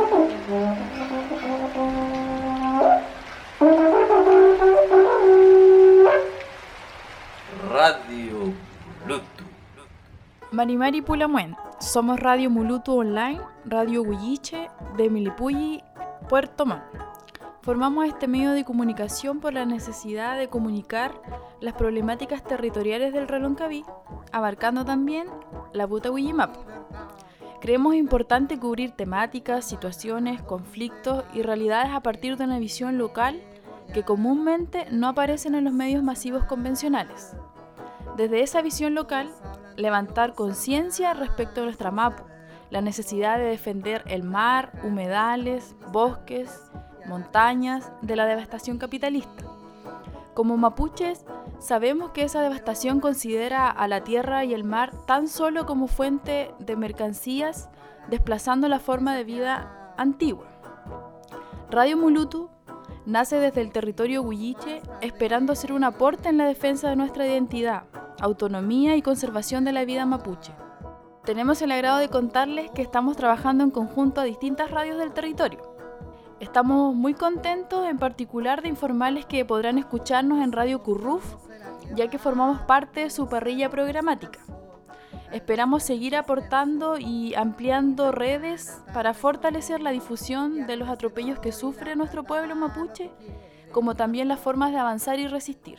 Radio Mulutu. Marimari Pulamuen, somos Radio Mulutu Online, Radio Huilliche de Milipulli, Puerto Montt. Formamos este medio de comunicación por la necesidad de comunicar las problemáticas territoriales del Reloncaví, abarcando también la Puta Huillimap. Creemos importante cubrir temáticas, situaciones, conflictos y realidades a partir de una visión local que comúnmente no aparecen en los medios masivos convencionales. Desde esa visión local, levantar conciencia respecto a nuestra Mapu, la necesidad de defender el mar, humedales, bosques, montañas de la devastación capitalista. Como mapuches, sabemos que esa devastación considera a la tierra y el mar tan solo como fuente de mercancías, desplazando la forma de vida antigua. Radio Mulutu nace desde el territorio huilliche, esperando hacer un aporte en la defensa de nuestra identidad, autonomía y conservación de la vida mapuche. Tenemos el agrado de contarles que estamos trabajando en conjunto a distintas radios del territorio. Estamos muy contentos, en particular, de informarles que podrán escucharnos en Radio Curruf, ya que formamos parte de su parrilla programática. Esperamos seguir aportando y ampliando redes para fortalecer la difusión de los atropellos que sufre nuestro pueblo mapuche, como también las formas de avanzar y resistir.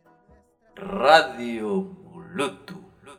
Radio Mulutu.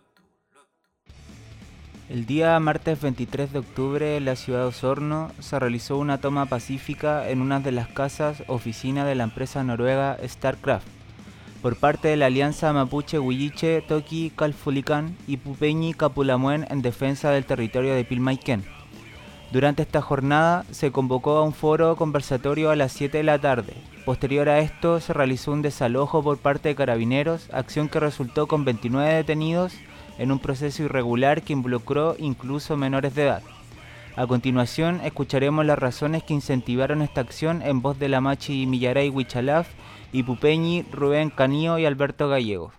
El día martes 23 de octubre en la ciudad de Osorno se realizó una toma pacífica en una de las casas oficina de la empresa noruega Starcraft por parte de la Alianza Mapuche Huilliche Toki Calfulicán y Pupeñi Capulamuen en defensa del territorio de Pilmaiquén. Durante esta jornada se convocó a un foro conversatorio a las 7 de la tarde. Posterior a esto se realizó un desalojo por parte de carabineros, acción que resultó con 29 detenidos en un proceso irregular que involucró incluso menores de edad. A continuación escucharemos las razones que incentivaron esta acción en voz de la Machi Millaray Huichalaf y Pupeñi, Rubén Canío y Alberto Gallego.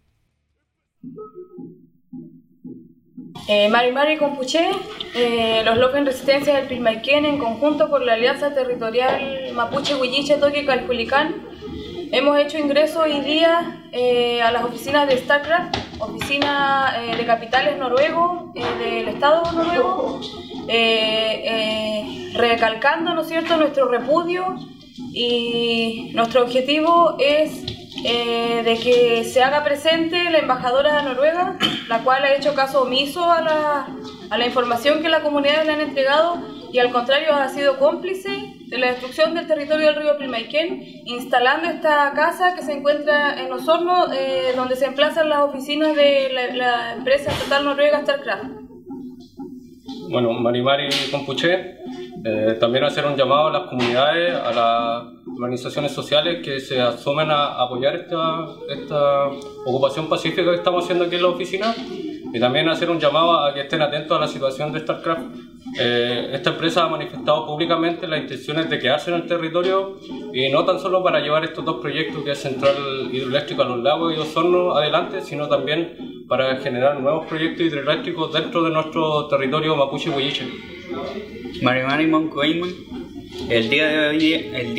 Marimari Compuché, los locos en resistencia del Pilmaiquén en conjunto por la Alianza Territorial Mapuche Huilliche Toki Calfulicán hemos hecho ingreso hoy día a las oficinas de Starcraft, oficina de capitales noruego, del Estado noruego, recalcando, ¿no es cierto?, nuestro repudio, y nuestro objetivo es de que se haga presente la embajadora noruega, la cual ha hecho caso omiso a la información que la comunidad le han entregado y al contrario ha sido cómplice de la destrucción del territorio del río Pilmaiquén, instalando esta casa que se encuentra en Osorno, donde se emplazan las oficinas de la empresa estatal noruega Starcraft. Bueno, Marimari Compuché, también hacer un llamado a las comunidades, a las organizaciones sociales que se asomen a apoyar esta ocupación pacífica que estamos haciendo aquí en la oficina, y también hacer un llamado a que estén atentos a la situación de Starcraft. Esta empresa ha manifestado públicamente las intenciones de quedarse en el territorio, y no tan solo para llevar estos dos proyectos, que es Central Hidroeléctrico a los Lagos y Osorno, adelante, sino también para generar nuevos proyectos hidroeléctricos dentro de nuestro territorio mapuche huilliche. Marimari Moncoimun, el día de hoy,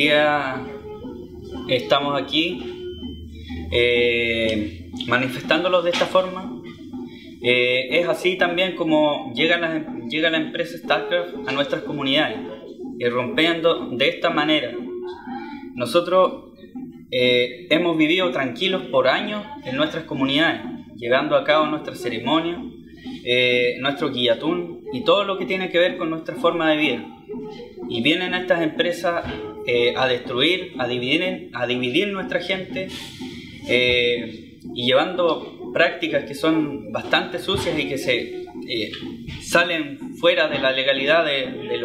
estamos aquí manifestándolos de esta forma. Es así también como llega la empresa Starcraft a nuestras comunidades, irrumpiendo de esta manera. Nosotros hemos vivido tranquilos por años en nuestras comunidades, llevando a cabo nuestras ceremonias, nuestro guillatún y todo lo que tiene que ver con nuestra forma de vida. Y vienen estas empresas a destruir, a dividir nuestra gente, y llevando prácticas que son bastante sucias y que se salen fuera de la legalidad de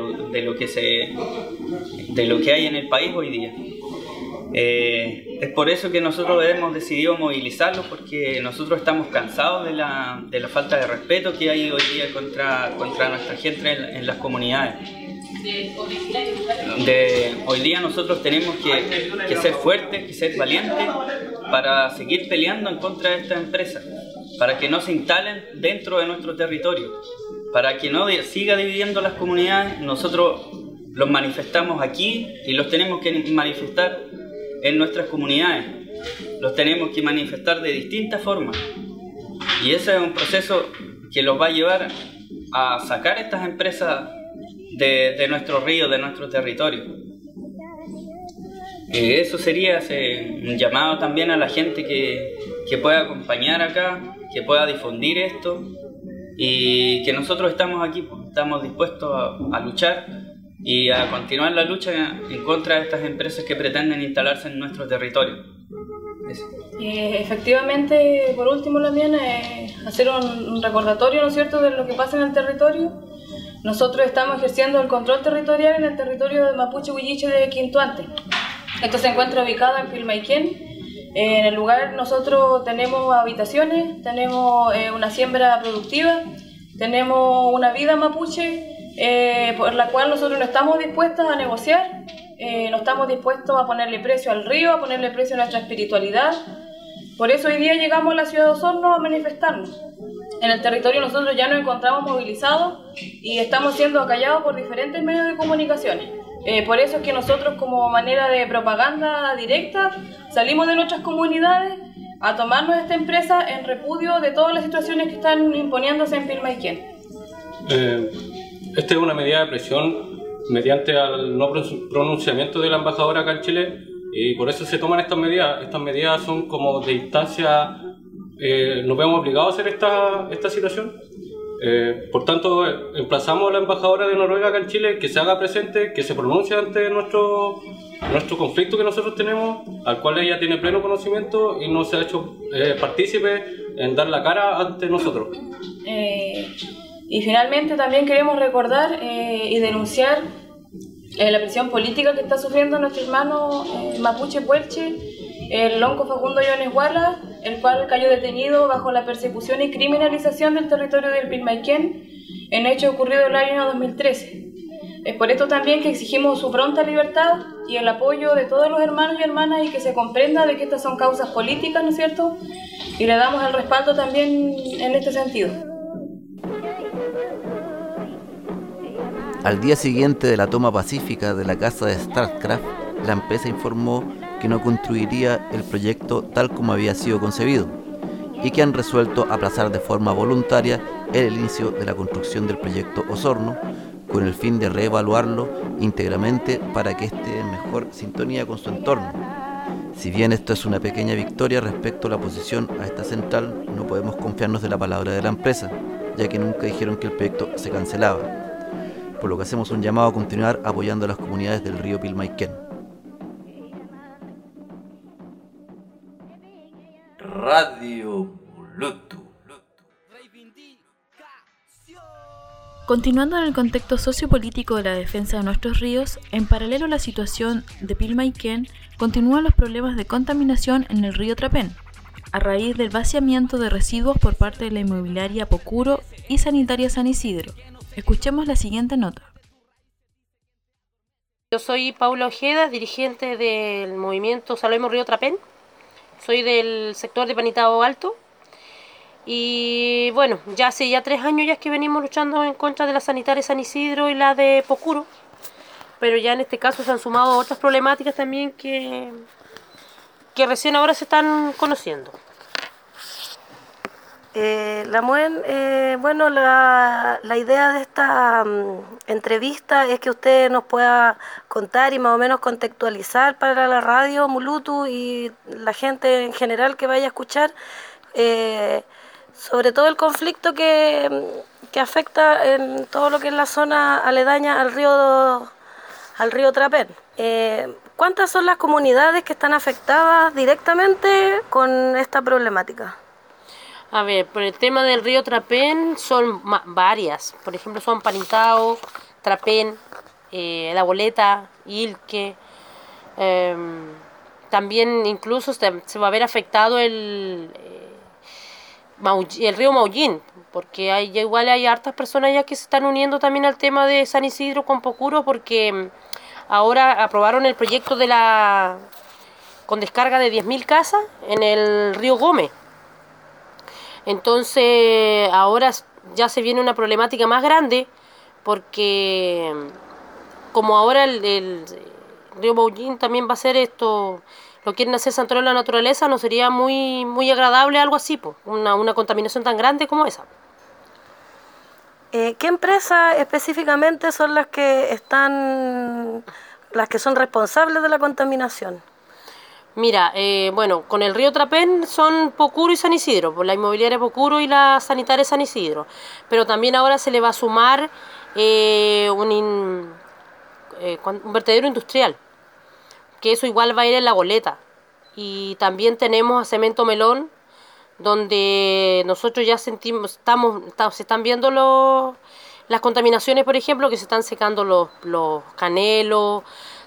lo que hay en el país hoy día. Es por eso que nosotros hemos decidido movilizarlos, porque nosotros estamos cansados de la falta de respeto que hay hoy día contra nuestra gente en las comunidades. Hoy día nosotros tenemos que ser fuertes, que ser valientes para seguir peleando en contra de estas empresas, para que no se instalen dentro de nuestro territorio, para que no siga dividiendo las comunidades. Nosotros los manifestamos aquí y los tenemos que manifestar en nuestras comunidades. Los tenemos que manifestar de distintas formas. Y ese es un proceso que los va a llevar a sacar estas empresas de nuestros ríos, de nuestro territorio. Eso sería un llamado también a la gente que pueda acompañar acá, que pueda difundir esto, y que nosotros estamos aquí, estamos dispuestos a luchar y a continuar la lucha en contra de estas empresas que pretenden instalarse en nuestro territorio. Efectivamente, por último también hacer un recordatorio, ¿no es cierto?, de lo que pasa en el territorio. Nosotros estamos ejerciendo el control territorial en el territorio de Mapuche Huilliche de Quinto Ante. Esto se encuentra ubicado en Pilmaiquén. En el lugar nosotros tenemos habitaciones, tenemos una siembra productiva, tenemos una vida mapuche por la cual nosotros no estamos dispuestos a negociar, no estamos dispuestos a ponerle precio al río, a ponerle precio a nuestra espiritualidad. Por eso hoy día llegamos a la ciudad de Osorno a manifestarnos. En el territorio nosotros ya nos encontramos movilizados y estamos siendo acallados por diferentes medios de comunicaciones. Por eso es que nosotros, como manera de propaganda directa, salimos de nuestras comunidades a tomarnos esta empresa en repudio de todas las situaciones que están imponiéndose en Pilmaiquén. Esta es una medida de presión mediante el no pronunciamiento de la embajadora acá en Chile, y por eso se toman estas medidas. Estas medidas son como de instancia, nos vemos obligados a hacer esta situación. Por tanto, emplazamos a la embajadora de Noruega acá en Chile que se haga presente, que se pronuncie ante nuestro conflicto que nosotros tenemos, al cual ella tiene pleno conocimiento y no se ha hecho partícipe en dar la cara ante nosotros. Y finalmente también queremos recordar y denunciar la presión política que está sufriendo nuestro hermano mapuche puelche, el lonco Facundo Yones Guala, el cual cayó detenido bajo la persecución y criminalización del territorio del Pilmaiquén en hecho ocurrido el año 2013. Es por esto también que exigimos su pronta libertad y el apoyo de todos los hermanos y hermanas, y que se comprenda de que estas son causas políticas, ¿no es cierto? Y le damos el respaldo también en este sentido. Al día siguiente de la toma pacífica de la casa de StarCraft, la empresa informó que no construiría el proyecto tal como había sido concebido y que han resuelto aplazar de forma voluntaria el inicio de la construcción del proyecto Osorno con el fin de reevaluarlo íntegramente para que esté en mejor sintonía con su entorno. Si bien esto es una pequeña victoria respecto a la oposición a esta central, no podemos confiarnos de la palabra de la empresa, ya que nunca dijeron que el proyecto se cancelaba, por lo que hacemos un llamado a continuar apoyando a las comunidades del río Pilmaiquén. Radio Mulutu. Continuando en el contexto sociopolítico de la defensa de nuestros ríos, en paralelo a la situación de Pilmaiquén, continúan los problemas de contaminación en el río Trapén, a raíz del vaciamiento de residuos por parte de la inmobiliaria Pocuro y Sanitaria San Isidro. Escuchemos la siguiente nota. Yo soy Paula Ojeda, dirigente del movimiento Salvemos Río Trapén. Soy del sector de Panitao Alto. Y bueno, ya hace 3 años ya que venimos luchando en contra de la Sanitaria San Isidro y la de Pocuro. Pero ya en este caso se han sumado otras problemáticas también que recién ahora se están conociendo. La MUEN, bueno, la idea de esta entrevista es que usted nos pueda contar y más o menos contextualizar para la radio Mulutu y la gente en general que vaya a escuchar sobre todo el conflicto que afecta en todo lo que es la zona aledaña al río Trapén. ¿Cuántas son las comunidades que están afectadas directamente con esta problemática? A ver, por el tema del río Trapén son varias. Por ejemplo, son Panitao, Trapén, La Boleta, Ilque. También incluso se va a ver afectado el río Maullín, porque igual hay hartas personas ya que se están uniendo también al tema de San Isidro con Pocuro, porque ahora aprobaron el proyecto con descarga de 10.000 casas en el río Gómez. Entonces ahora ya se viene una problemática más grande, porque como ahora el río Maullín también va a ser esto, lo quieren hacer santuario de la naturaleza, no sería muy, muy agradable algo así, pues, una contaminación tan grande como esa. ¿Qué empresas específicamente son las que son responsables de la contaminación? Mira, bueno, con el río Trapén son Pocuro y San Isidro, por la inmobiliaria Pocuro y la sanitaria San Isidro. Pero también ahora se le va a sumar un vertedero industrial, que eso igual va a ir en La Goleta. Y también tenemos a Cemento Melón, donde nosotros ya se están viendo las contaminaciones, por ejemplo, que se están secando los canelos,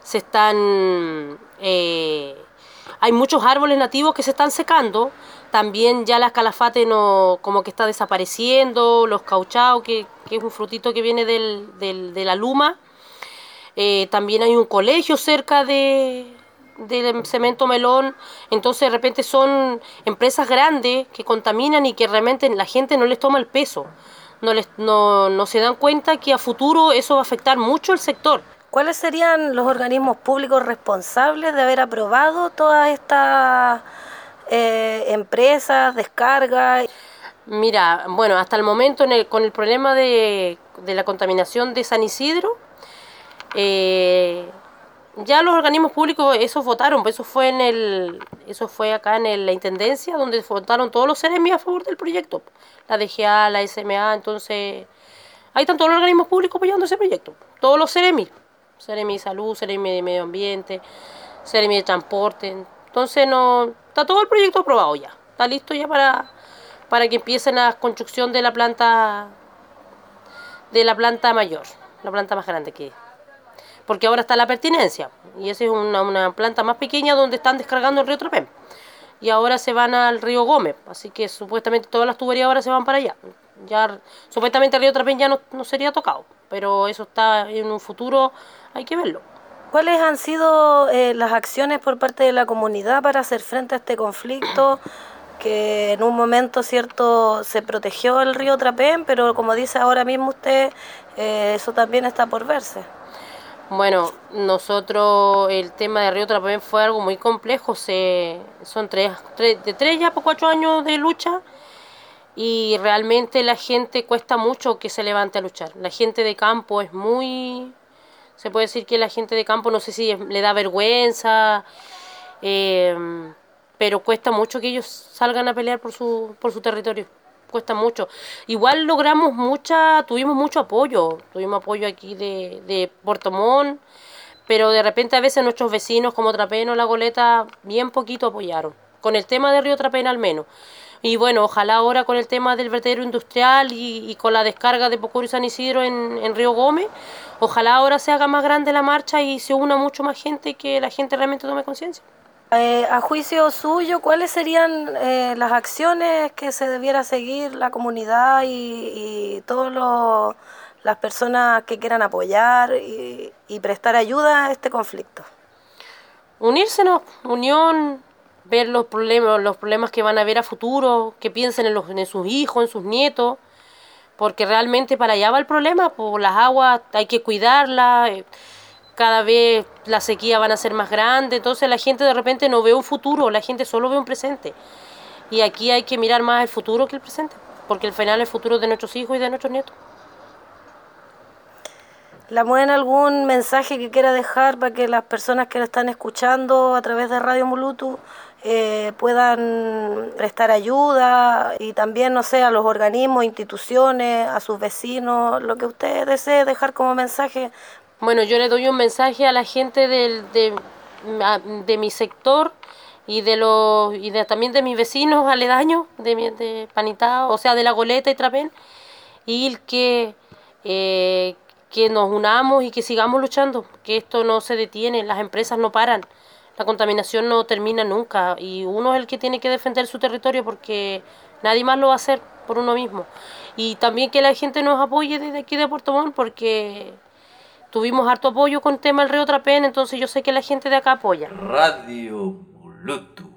hay muchos árboles nativos que se están secando, también ya la calafate como que está desapareciendo, los cauchaos, que es un frutito que viene de la luma. También hay un colegio cerca del Cemento Melón, entonces de repente son empresas grandes que contaminan y que realmente la gente no les toma el peso, no se dan cuenta que a futuro eso va a afectar mucho el sector. ¿Cuáles serían los organismos públicos responsables de haber aprobado todas estas empresas, descargas? Mira, bueno, hasta el momento con el problema de la contaminación de San Isidro, ya los organismos públicos esos votaron, pues eso fue acá en la Intendencia, donde votaron todos los CEREMI a favor del proyecto, la DGA, la SMA, entonces ahí están todos los organismos públicos apoyando ese proyecto, todos los CEREMI de Salud, CEREMI de Medio Ambiente, CEREMI de Transporte, entonces está todo el proyecto aprobado ya, está listo ya para que empiecen la construcción de la planta mayor, la planta más grande que es. Porque ahora está la pertinencia, y esa es una planta más pequeña donde están descargando el río Trapén. Y ahora se van al río Gómez, así que supuestamente todas las tuberías ahora se van para allá. Ya supuestamente el río Trapén ya no sería tocado, pero eso está en un futuro, hay que verlo. ¿Cuáles han sido las acciones por parte de la comunidad para hacer frente a este conflicto? Que en un momento, cierto, se protegió el río Trapén, pero como dice ahora mismo usted, eso también está por verse. Bueno, nosotros el tema de Río Trapén fue algo muy complejo, son 3 ya por 4 años de lucha y realmente la gente cuesta mucho que se levante a luchar. La gente de campo se puede decir que la gente de campo no sé si le da vergüenza, pero cuesta mucho que ellos salgan a pelear por su territorio. Cuesta mucho. Igual tuvimos mucho apoyo. Tuvimos apoyo aquí de Puerto Montt, pero de repente a veces nuestros vecinos como Trapén o La Goleta bien poquito apoyaron. Con el tema de Río Trapén al menos. Y bueno, ojalá ahora con el tema del vertedero industrial y con la descarga de Pocuro y San Isidro en Río Gómez, ojalá ahora se haga más grande la marcha y se una mucho más gente y que la gente realmente tome conciencia. A juicio suyo, ¿cuáles serían las acciones que se debiera seguir la comunidad y todas las personas que quieran apoyar y prestar ayuda a este conflicto? Unírsenos, unión, ver los problemas que van a haber a futuro, que piensen en sus hijos, en sus nietos, porque realmente para allá va el problema, por las aguas hay que cuidarlas. Cada vez la sequía van a ser más grande, entonces la gente de repente no ve un futuro, la gente solo ve un presente. Y aquí hay que mirar más el futuro que el presente, porque al final el futuro es de nuestros hijos y de nuestros nietos. ¿La MUEN algún mensaje que quiera dejar para que las personas que lo están escuchando a través de Radio Mulutu puedan prestar ayuda y también, no sé, a los organismos, instituciones, a sus vecinos, lo que usted desee dejar como mensaje? Bueno, yo le doy un mensaje a la gente de mi sector y también de mis vecinos aledaños, de Panitao, o sea, de La Goleta y Trapén, y que nos unamos y que sigamos luchando, que esto no se detiene, las empresas no paran, la contaminación no termina nunca, y uno es el que tiene que defender su territorio porque nadie más lo va a hacer por uno mismo. Y también que la gente nos apoye desde aquí de Puerto Montt porque tuvimos harto apoyo con el tema del río Trapén, entonces yo sé que la gente de acá apoya. Radio Mulutu.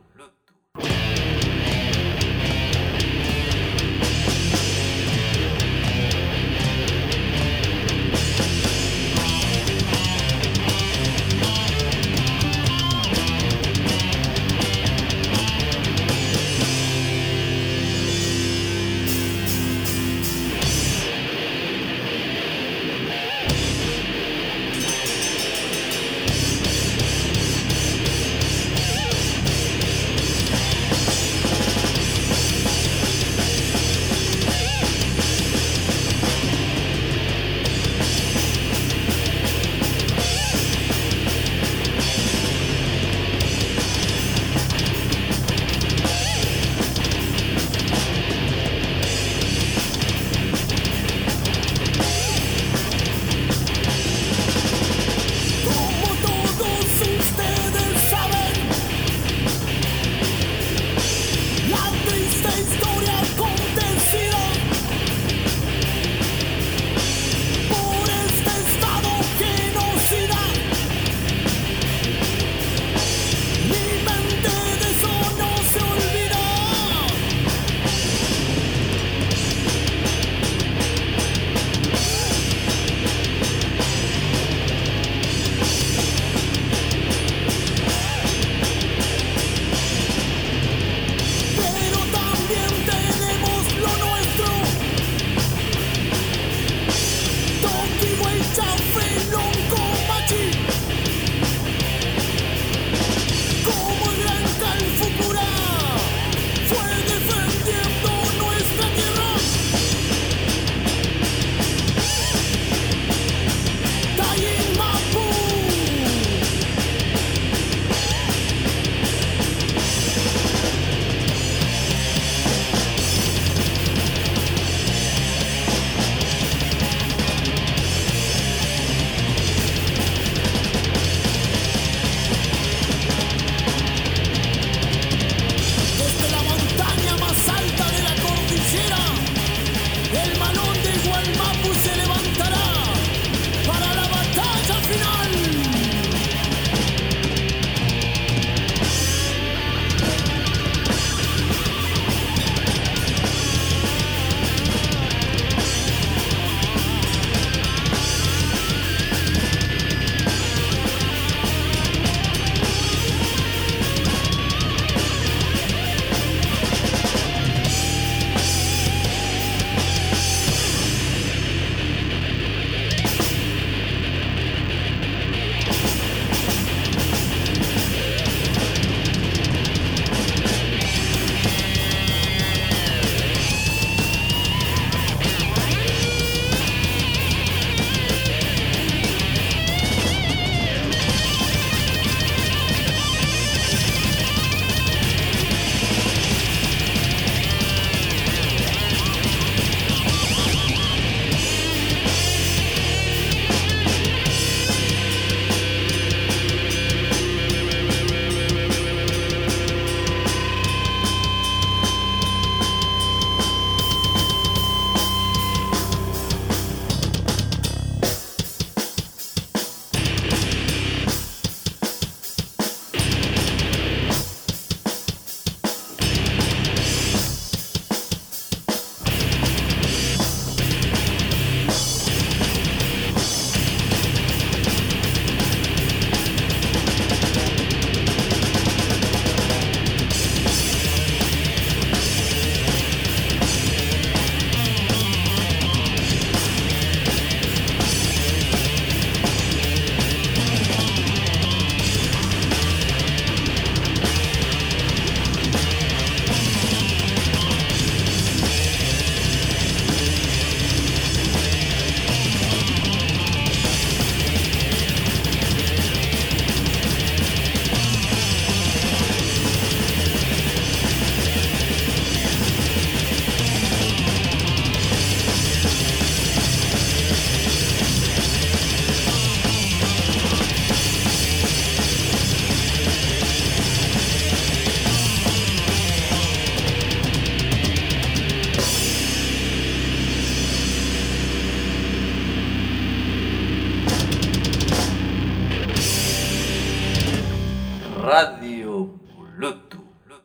Radio Mulutu.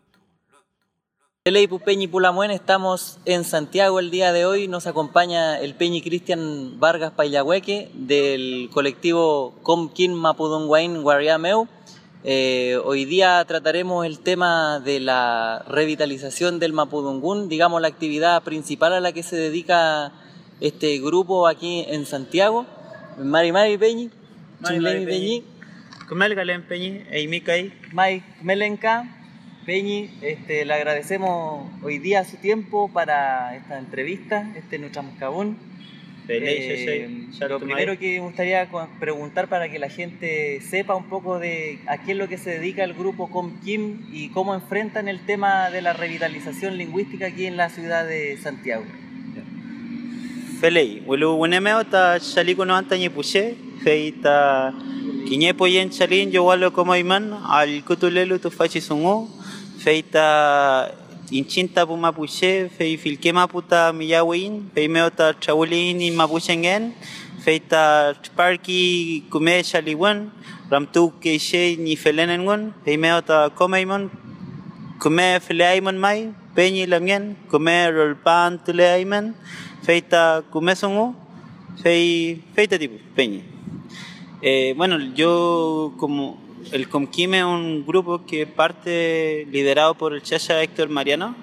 Ley Peñi Pulamuen, estamos en Santiago el día de hoy. Nos acompaña el Peñi Cristian Vargas Paillahueque del colectivo Comquín Mapudunguain Guariameu. Hoy día trataremos el tema de la revitalización del Mapudungún, digamos la actividad principal a la que se dedica este grupo aquí en Santiago. Mari Peñi, Chimlemi Peñi, Kumelgalen Peñi, Eimikai, Mai Melenka. Peñi, le agradecemos hoy día su tiempo para esta entrevista, Nuchamuscabún. Lo primero que me gustaría preguntar para que la gente sepa un poco de a qué es lo que se dedica el grupo Comquín y cómo enfrentan el tema de la revitalización lingüística aquí en la ciudad de Santiago. Felei, Wenemeo ta Chaliko no Antañi Puché, Feita Quiñepoyen Chalin, Yowalo Comaiman, Al Cutulelu tu Fachisungu, Feita Inchinta pu Mapuche, fei filquema puta Miyahuin, fei meota Chaulin y Mapuchengen, feita Parki Kume Chaliwan, Ramtu Keishe ni Felenengon, fei meota Komeimon, Kume Feleaiman Mai, Peñi Lamien, Kume Rolpan Tuleaiman, feita Kume Songu, feita tipo Peñi. Bueno, yo como el Comquín es un grupo que parte liderado por el Chacha Héctor Mariano,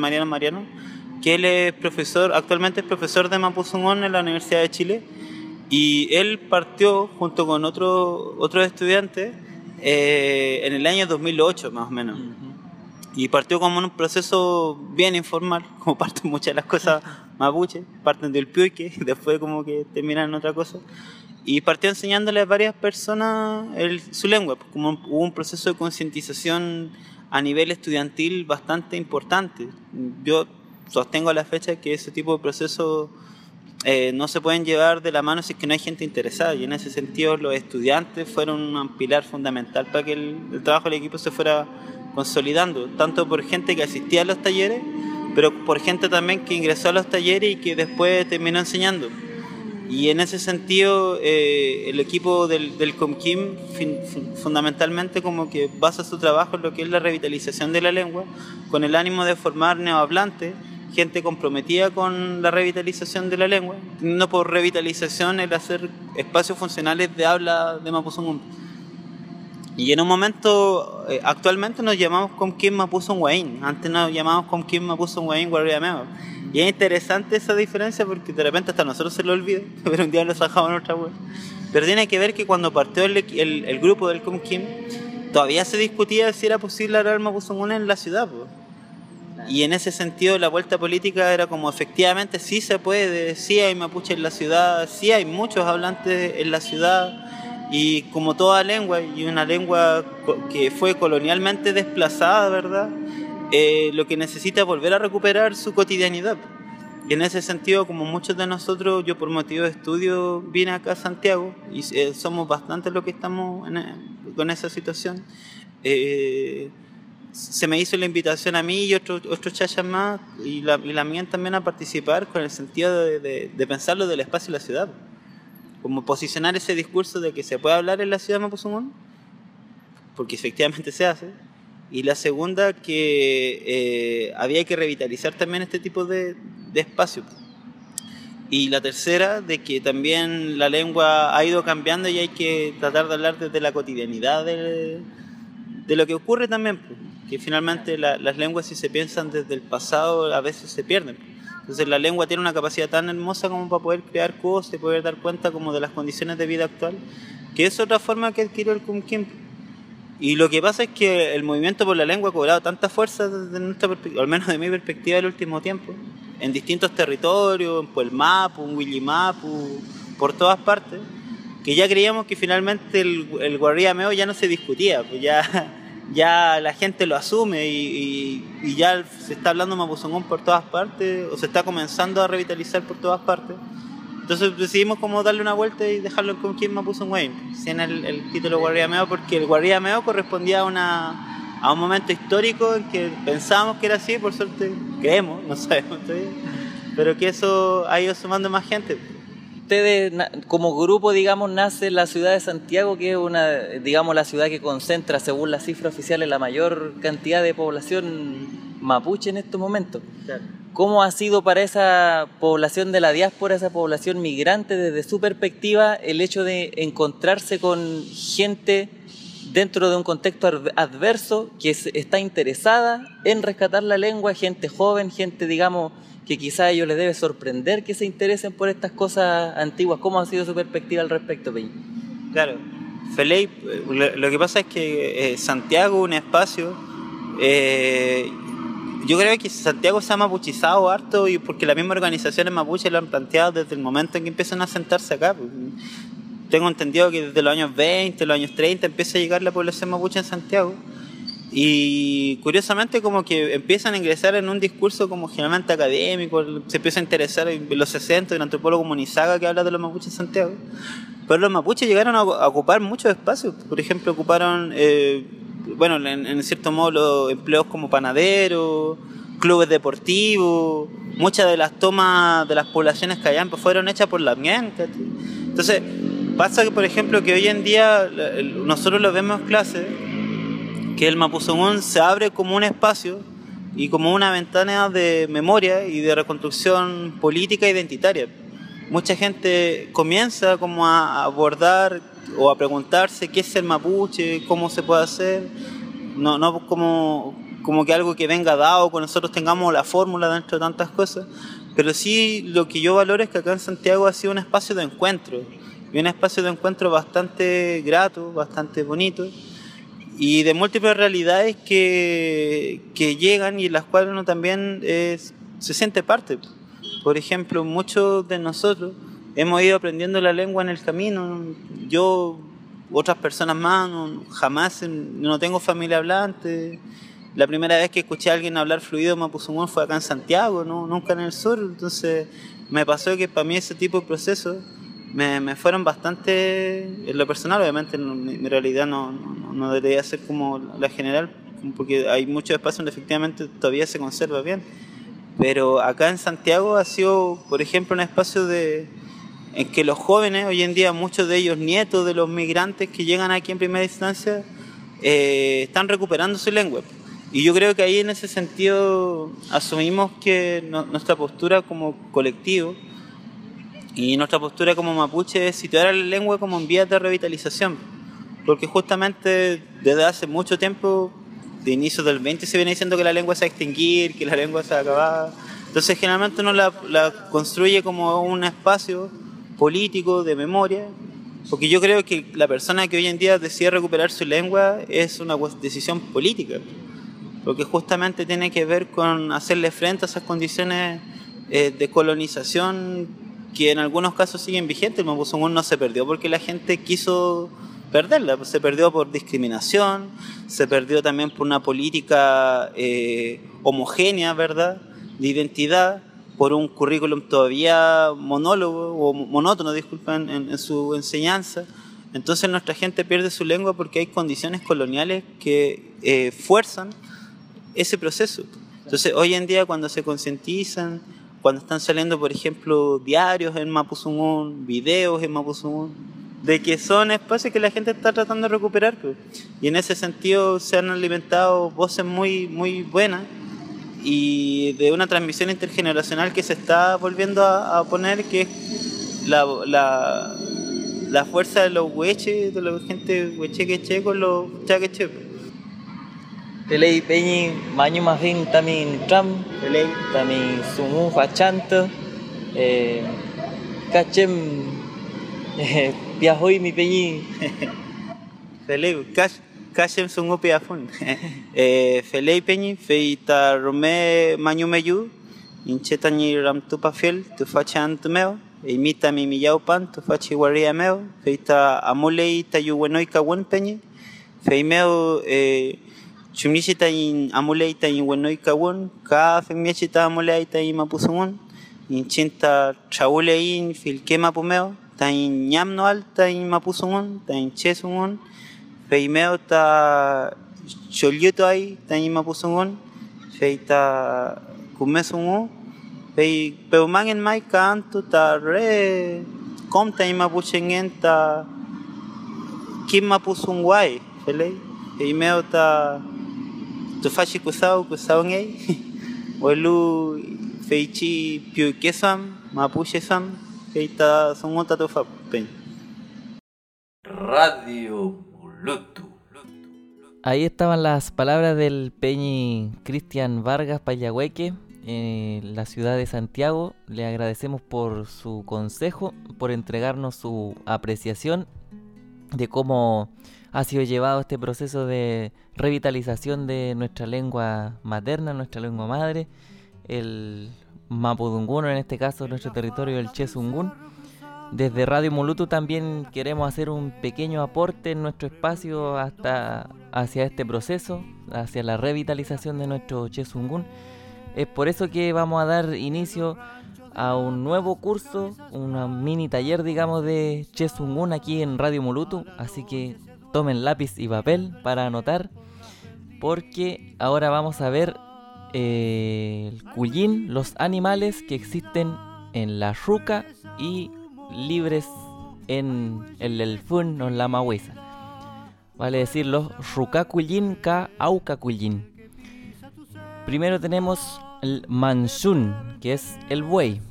que él es profesor, actualmente es profesor de Mapuzungún en la Universidad de Chile, y él partió junto con otros estudiantes en el año 2008 más o menos, y partió como en un proceso bien informal, como parten muchas de las cosas mapuche, parten del piuque, después como que terminan en otra cosa. Y partió enseñándole a varias personas su lengua, como hubo un proceso de concientización a nivel estudiantil bastante importante. Yo sostengo a la fecha que ese tipo de procesos no se pueden llevar de la mano si es que no hay gente interesada, y en ese sentido los estudiantes fueron un pilar fundamental para que el trabajo del equipo se fuera consolidando, tanto por gente que asistía a los talleres, pero por gente también que ingresó a los talleres y que después terminó enseñando. Y en ese sentido, el equipo del Comquín fundamentalmente como que basa su trabajo en lo que es la revitalización de la lengua, con el ánimo de formar neohablantes, gente comprometida con la revitalización de la lengua, no por revitalización el hacer espacios funcionales de habla de Mapuzungún. Y en un momento, actualmente nos llamamos Comquín Mapuzungún, antes nos llamamos Comquín Mapuzungún Guariameu. Y es interesante esa diferencia porque de repente hasta a nosotros se lo olvida, pero un día nos bajamos en otra web. Pero tiene que ver que cuando partió el grupo del Comquín, todavía se discutía si era posible hablar Mapuzungún en la ciudad, pues. Y en ese sentido la vuelta política era como efectivamente sí se puede, sí hay mapuche en la ciudad, sí hay muchos hablantes en la ciudad, y como toda lengua, y una lengua que fue colonialmente desplazada, ¿verdad? Lo que necesita es volver a recuperar su cotidianidad. Y en ese sentido, como muchos de nosotros, yo por motivo de estudio vine acá a Santiago, y somos bastantes los que estamos con esa situación, se me hizo la invitación a mí y otros chachas más, y la mía también, a participar con el sentido de pensarlo del espacio y la ciudad, como posicionar ese discurso de que se puede hablar en la ciudad de Mapuzungún, porque efectivamente se hace. Y la segunda, que había que revitalizar también este tipo de espacios. Y la tercera, de que también la lengua ha ido cambiando y hay que tratar de hablar desde la cotidianidad de lo que ocurre también, que finalmente las lenguas, si se piensan desde el pasado, a veces se pierden. Entonces la lengua tiene una capacidad tan hermosa como para poder crear cosas y poder dar cuenta como de las condiciones de vida actual, que es otra forma que adquirió el Comquín. Y lo que pasa es que el movimiento por la lengua ha cobrado tanta fuerza desde nuestra perspectiva, al menos de mi perspectiva, el último tiempo, en distintos territorios, en Puelmapu, en Huillimapu, por todas partes, que ya creíamos que finalmente el guariameo ya no se discutía, pues ya la gente lo asume y ya se está hablando Mapuzungún por todas partes, o se está comenzando a revitalizar por todas partes. Entonces decidimos como darle una vuelta y dejarlo en Comquín Mapuzungún, sin el título guariameo, porque el guariameo correspondía a un momento histórico en que pensábamos que era así, por suerte creemos, no sabemos todavía, pero que eso ha ido sumando más gente. ustedes como grupo, digamos, nace la ciudad de Santiago, que es la ciudad que concentra, según las cifras oficiales, la mayor cantidad de población mapuche en estos momentos. Claro. ¿Cómo ha sido para esa población de la diáspora, esa población migrante, desde su perspectiva, el hecho de encontrarse con gente dentro de un contexto adverso que está interesada en rescatar la lengua, gente joven, gente, digamos, que quizá a ellos les debe sorprender que se interesen por estas cosas antiguas? ¿Cómo ha sido su perspectiva al respecto, Peña? Claro, Feley, lo que pasa es que Santiago es un espacio, yo creo que Santiago se ha mapuchizado harto, y porque las mismas organizaciones mapuches lo han planteado desde el momento en que empiezan a sentarse acá. Tengo entendido que desde los años 20, los años 30 empieza a llegar la población mapuche en Santiago, y curiosamente como que empiezan a ingresar en un discurso como generalmente académico, se empieza a interesar en los 60, un antropólogo como Nizaga que habla de los mapuches en Santiago, pero los mapuches llegaron a ocupar muchos espacios. Por ejemplo, ocuparon en cierto modo los empleos como panaderos, clubes deportivos. Muchas de las tomas de las poblaciones callampas fueron hechas por la MIEN. Entonces pasa que, por ejemplo, que hoy en día nosotros lo vemos en clase, que el Mapuzungún se abre como un espacio y como una ventana de memoria y de reconstrucción política e identitaria. Mucha gente comienza como a abordar o a preguntarse qué es el mapuche, cómo se puede hacer, no como que algo que venga dado, que nosotros tengamos la fórmula dentro de tantas cosas, pero sí lo que yo valoro es que acá en Santiago ha sido un espacio de encuentro, y un espacio de encuentro bastante grato, bastante bonito, y de múltiples realidades que llegan y en las cuales uno también se siente parte. Por ejemplo, muchos de nosotros hemos ido aprendiendo la lengua en el camino. Yo, otras personas más, jamás no tengo familia hablante. La primera vez que escuché a alguien hablar fluido Mapuzungún fue acá en Santiago, nunca en el sur. Entonces me pasó que para mí ese tipo de procesos me fueron bastante, en lo personal, obviamente mi realidad no debería ser como la general, porque hay muchos espacios donde efectivamente todavía se conserva bien. Pero acá en Santiago ha sido, por ejemplo, un espacio en que los jóvenes, hoy en día muchos de ellos nietos de los migrantes que llegan aquí en primera instancia, están recuperando su lengua. Y yo creo que ahí en ese sentido asumimos que nuestra postura como colectivo y nuestra postura como mapuche es situar a la lengua como en vías de revitalización. Porque justamente desde hace mucho tiempo, de inicios del 20, se viene diciendo que la lengua se va a extinguir, que la lengua se va a acabar. Entonces generalmente uno la construye como un espacio político de memoria, porque yo creo que la persona que hoy en día decide recuperar su lengua es una decisión política, porque justamente tiene que ver con hacerle frente a esas condiciones de colonización que en algunos casos siguen vigentes. El Mapuzungún no se perdió porque la gente quiso perderla, se perdió por discriminación, se perdió también por una política homogénea, ¿verdad?, de identidad, por un currículum todavía monótono, disculpen, en su enseñanza. Entonces nuestra gente pierde su lengua porque hay condiciones coloniales que fuerzan ese proceso. Entonces hoy en día cuando se concientizan, cuando están saliendo, por ejemplo, diarios en Mapuzungún, videos en Mapuzungún, de que son espacios que la gente está tratando de recuperar, pues. Y en ese sentido se han alimentado voces muy, muy buenas y de una transmisión intergeneracional que se está volviendo a poner, que es la fuerza de los hueches, de la gente hueche con los chaqueche. Pelei peñi mañu más bien también tram, también sumu fachanto, cachem piajoy mi peñi. Pelei cachem sumu piafun. Pelei peñi feita rome mañu meyu, incheta ni ram tu pafiel tu fachanto meo, imita mi millau pan tu fachi guarria meo, feita amulei tayu buenoi kawen peñi, feimeo chumnishita in amuleita in wenoika won ka femiachita amuleita in Mapuzungún in chinta chaule in filkema pumeo ta in ñamno alta in Mapuzungún ta in chesungún feimeo ta cholyuto ai ta in Mapuzungún feita kumesungú fei peuman en mai canto ta re comta y mapuchengenta kim mapuzunguay, ¿vale? Y meo ta tu fachi kusao ngey, welu feichi piuquesam, mapuchesam, keita songonta tu fapen. Radio Mulutu. Ahí estaban las palabras del Peñi Cristian Vargas Paillahueque, en la ciudad de Santiago. Le agradecemos por su consejo, por entregarnos su apreciación de cómo ha sido llevado este proceso de revitalización de nuestra lengua materna, nuestra lengua madre, el mapudungun, en este caso nuestro territorio, el chezungun. Desde Radio Mulutu también queremos hacer un pequeño aporte en nuestro espacio hacia este proceso, hacia la revitalización de nuestro chezungun. Es por eso que vamos a dar inicio a un nuevo curso, un mini taller, digamos, de chezungun aquí en Radio Mulutu. Así que tomen lápiz y papel para anotar, porque ahora vamos a ver el cuyín, los animales que existen en la ruca y libres en el Elfún o en la Mahuesa. Vale decir los rucacullín ka aucacullín. Primero tenemos el manchún, que es el buey.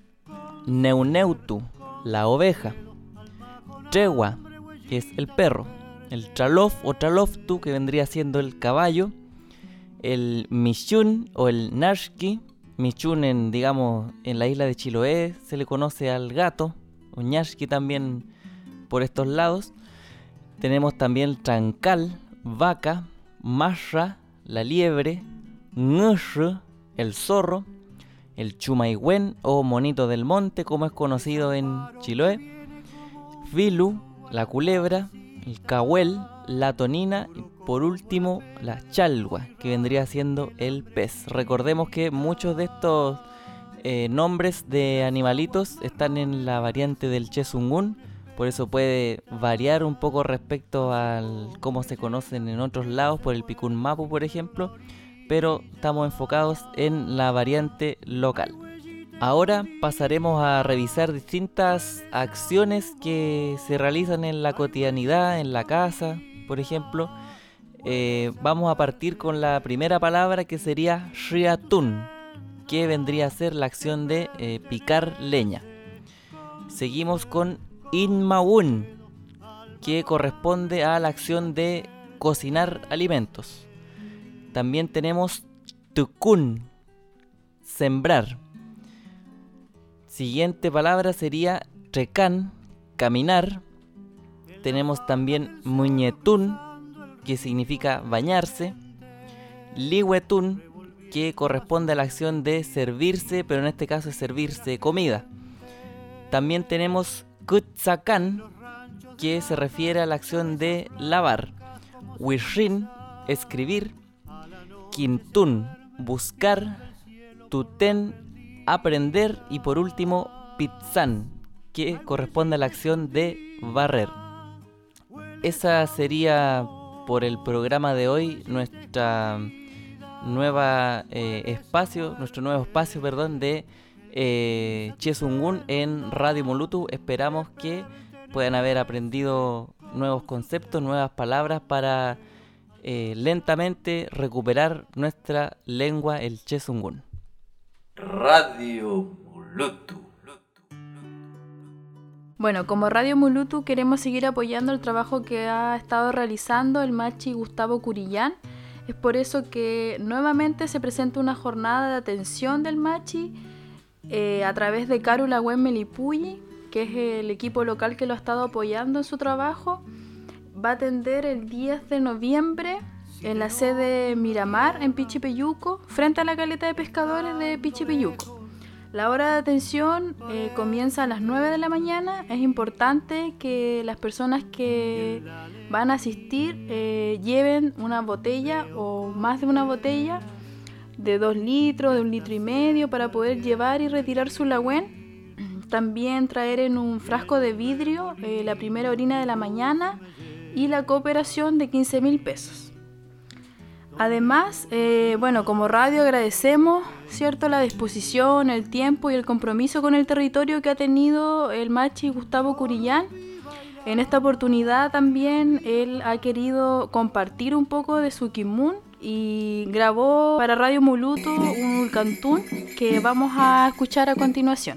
Neuneutu, la oveja. Tregua, que es el perro. El tralof o traloftu, que vendría siendo el caballo. El michún o el nashki. Michún, digamos, en la isla de Chiloé se le conoce al gato. O ñashki también por estos lados. Tenemos también el trancal, vaca, masra, la liebre, ngushu, el zorro, el chumaigüen o monito del monte, como es conocido en Chiloé, filu, la culebra, el cahuel, la tonina y por último la chalwa, que vendría siendo el pez. Recordemos que muchos de estos nombres de animalitos están en la variante del chezungun, por eso puede variar un poco respecto al cómo se conocen en otros lados, por el picún mapu por ejemplo, pero estamos enfocados en la variante local. Ahora pasaremos a revisar distintas acciones que se realizan en la cotidianidad, en la casa, por ejemplo. Vamos a partir con la primera palabra, que sería riatun, que vendría a ser la acción de picar leña. Seguimos con inmaun, que corresponde a la acción de cocinar alimentos. También tenemos tukun, sembrar. Siguiente palabra sería trecan, caminar. Tenemos también muñetun, que significa bañarse. Liwetun, que corresponde a la acción de servirse, pero en este caso es servirse comida. También tenemos kutsakan, que se refiere a la acción de lavar. Wishin, escribir. Quintún, buscar. Tuten, aprender. Y por último, pitzan, que corresponde a la acción de barrer. Esa sería por el programa de hoy nuestro nuevo espacio, de chezungun en Radio Mulutu. Esperamos que puedan haber aprendido nuevos conceptos, nuevas palabras para lentamente recuperar nuestra lengua, el chezungun. Radio Mulutu. Bueno, como Radio Mulutu queremos seguir apoyando el trabajo que ha estado realizando el machi Gustavo Curillán. Es por eso que nuevamente se presenta una jornada de atención del machi a través de Cárula Wen Melipulli, que es el equipo local que lo ha estado apoyando en su trabajo. Va a atender el 10 de noviembre en la sede Miramar, en Pichipeyuco, frente a la caleta de pescadores de Pichipeyuco. La hora de atención comienza a las 9 de la mañana. Es importante que las personas que van a asistir lleven una botella o más de una botella de 2 litros, de 1,5 litros para poder llevar y retirar su lagüen. También traer en un frasco de vidrio la primera orina de la mañana y la cooperación de 15.000 pesos. Además, bueno, como radio agradecemos, ¿cierto?, la disposición, el tiempo y el compromiso con el territorio que ha tenido el Machi Gustavo Curillán. En esta oportunidad también él ha querido compartir un poco de su Kimun y grabó para Radio Muluto un cantún que vamos a escuchar a continuación.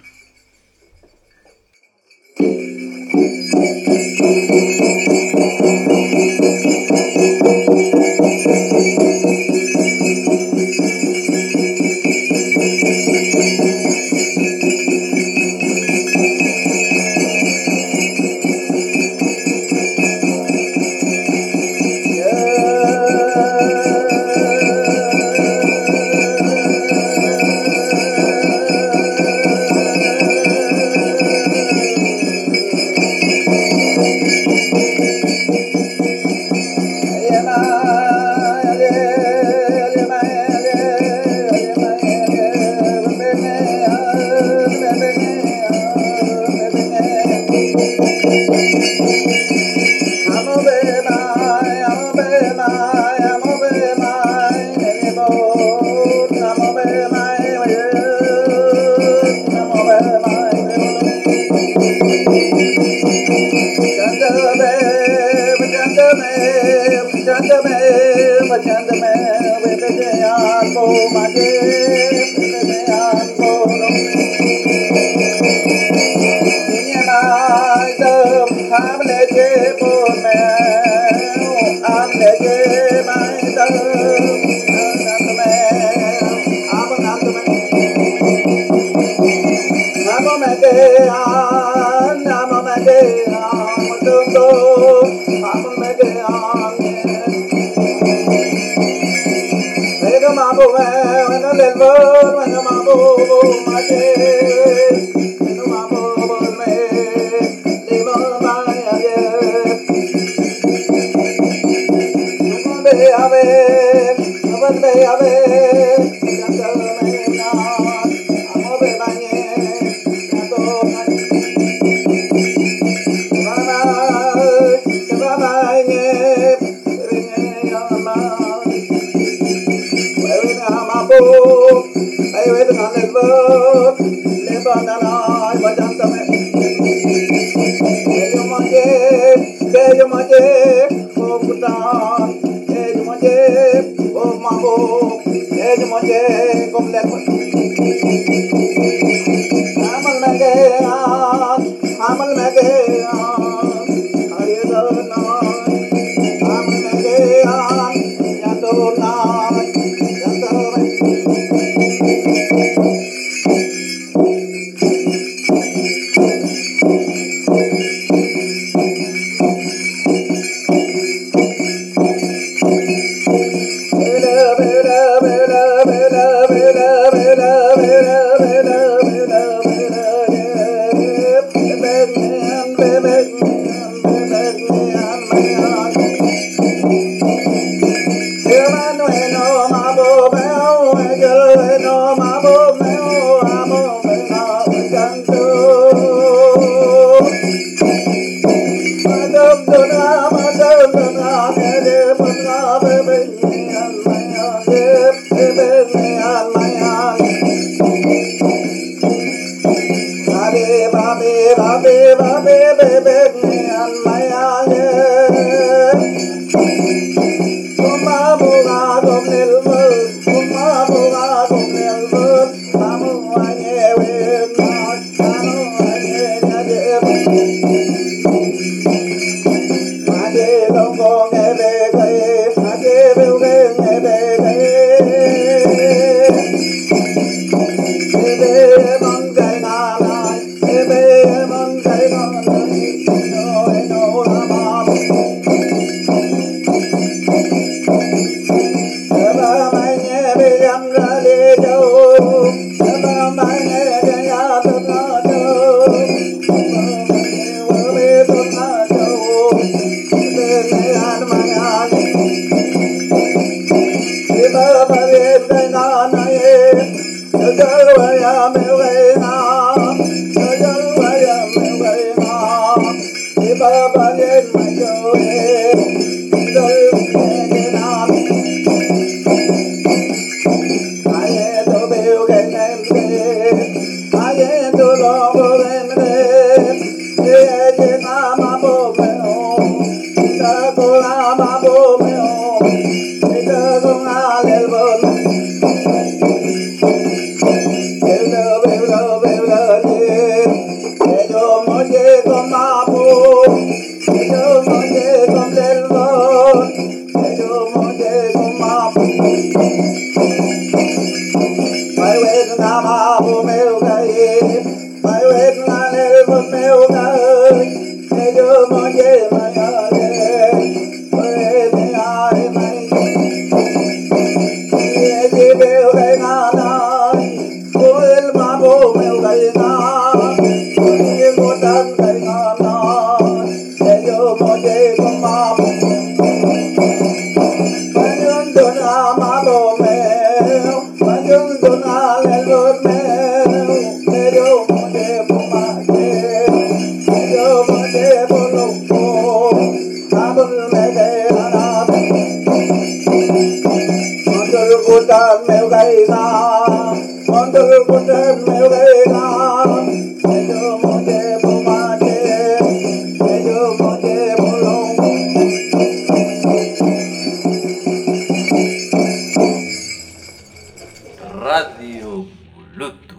Radio Mulutu.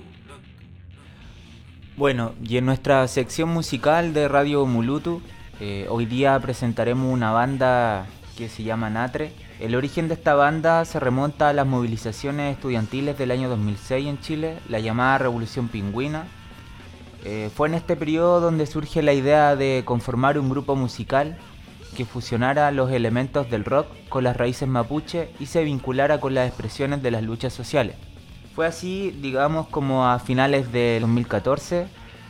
Bueno, y en nuestra sección musical de Radio Mulutu, hoy día presentaremos una banda que se llama Natre. El origen de esta banda se remonta a las movilizaciones estudiantiles del año 2006 en Chile, la llamada Revolución Pingüina. Fue en este periodo donde surge la idea de conformar un grupo musical que fusionara los elementos del rock con las raíces mapuche y se vinculara con las expresiones de las luchas sociales. Fue así, digamos, como a finales de 2014,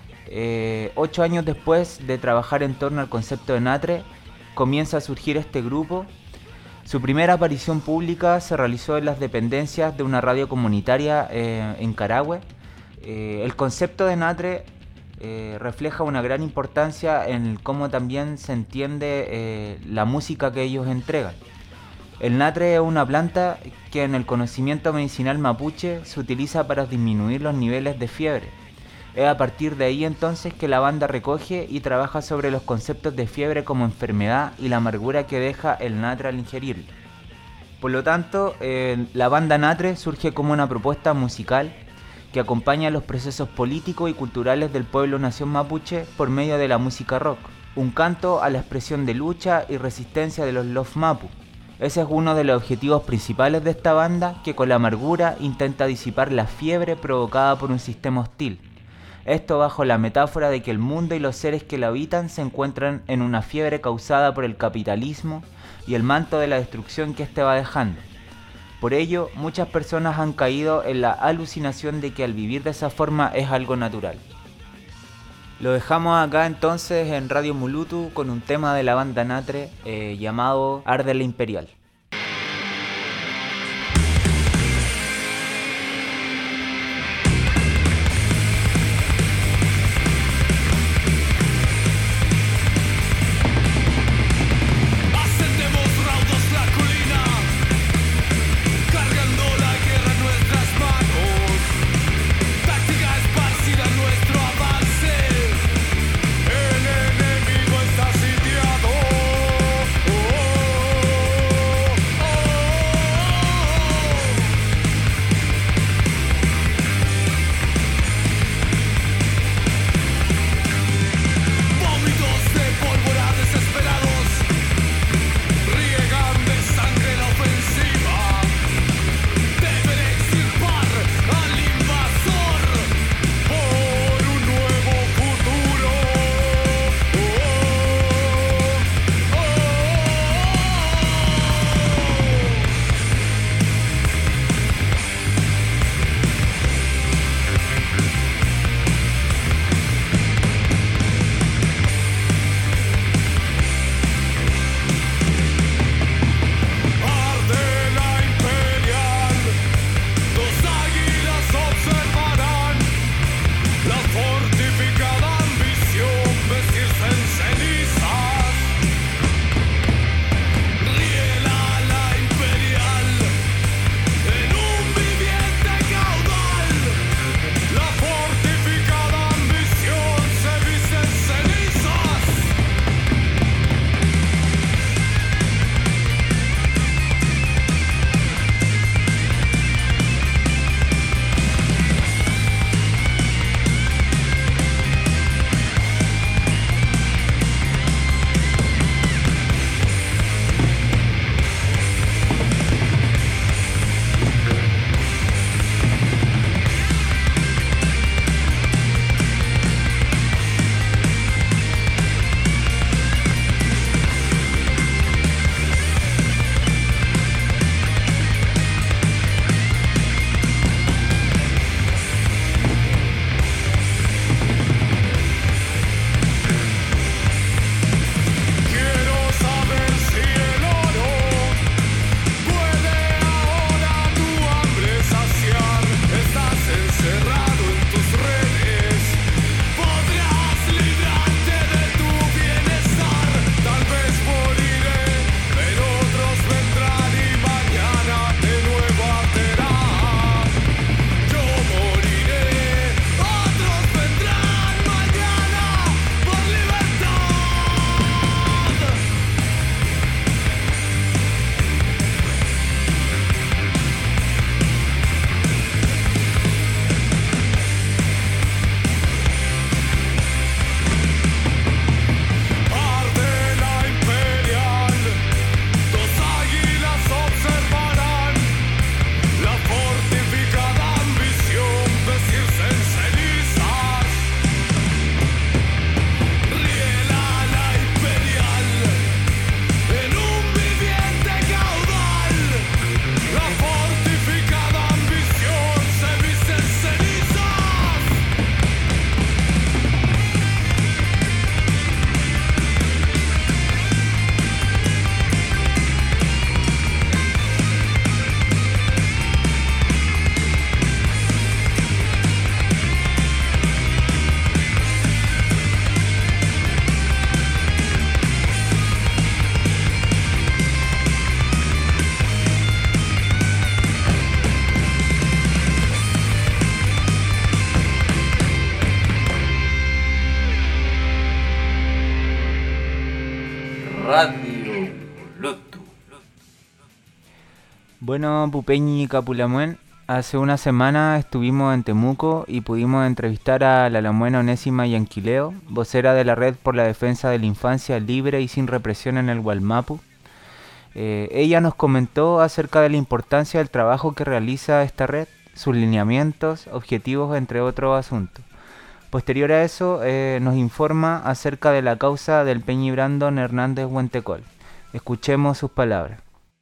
8 años después de trabajar en torno al concepto de Natre, comienza a surgir este grupo. Su primera aparición pública se realizó en las dependencias de una radio comunitaria en Carahue. El concepto de Natre refleja una gran importancia en cómo también se entiende la música que ellos entregan. El natre es una planta que en el conocimiento medicinal mapuche se utiliza para disminuir los niveles de fiebre. Es a partir de ahí entonces que la banda recoge y trabaja sobre los conceptos de fiebre como enfermedad y la amargura que deja el natre al ingerirlo. Por lo tanto, la banda Natre surge como una propuesta musical que acompaña los procesos políticos y culturales del pueblo nación mapuche por medio de la música rock, un canto a la expresión de lucha y resistencia de los Lof Mapu. Ese es uno de los objetivos principales de esta banda, que con la amargura intenta disipar la fiebre provocada por un sistema hostil. Esto bajo la metáfora de que el mundo y los seres que lo habitan se encuentran en una fiebre causada por el capitalismo y el manto de la destrucción que éste va dejando. Por ello, muchas personas han caído en la alucinación de que al vivir de esa forma es algo natural. Lo dejamos acá entonces en Radio Mulutu con un tema de la banda Natre llamado Arde la Imperial. El enemigo está sitiado. Mulutu. Bueno, Pupeñi Capulamuen, hace una semana estuvimos en Temuco y pudimos entrevistar a la lamuena Onésima Yanquileo, vocera de la Red por la Defensa de la Infancia Libre y Sin Represión en el Gualmapu. Ella nos comentó acerca de la importancia del trabajo que realiza esta red, sus lineamientos, objetivos, entre otros asuntos. Posterior a eso, nos informa acerca de la causa del Peñi Brandon Hernández Huentecol. Escuchemos sus palabras.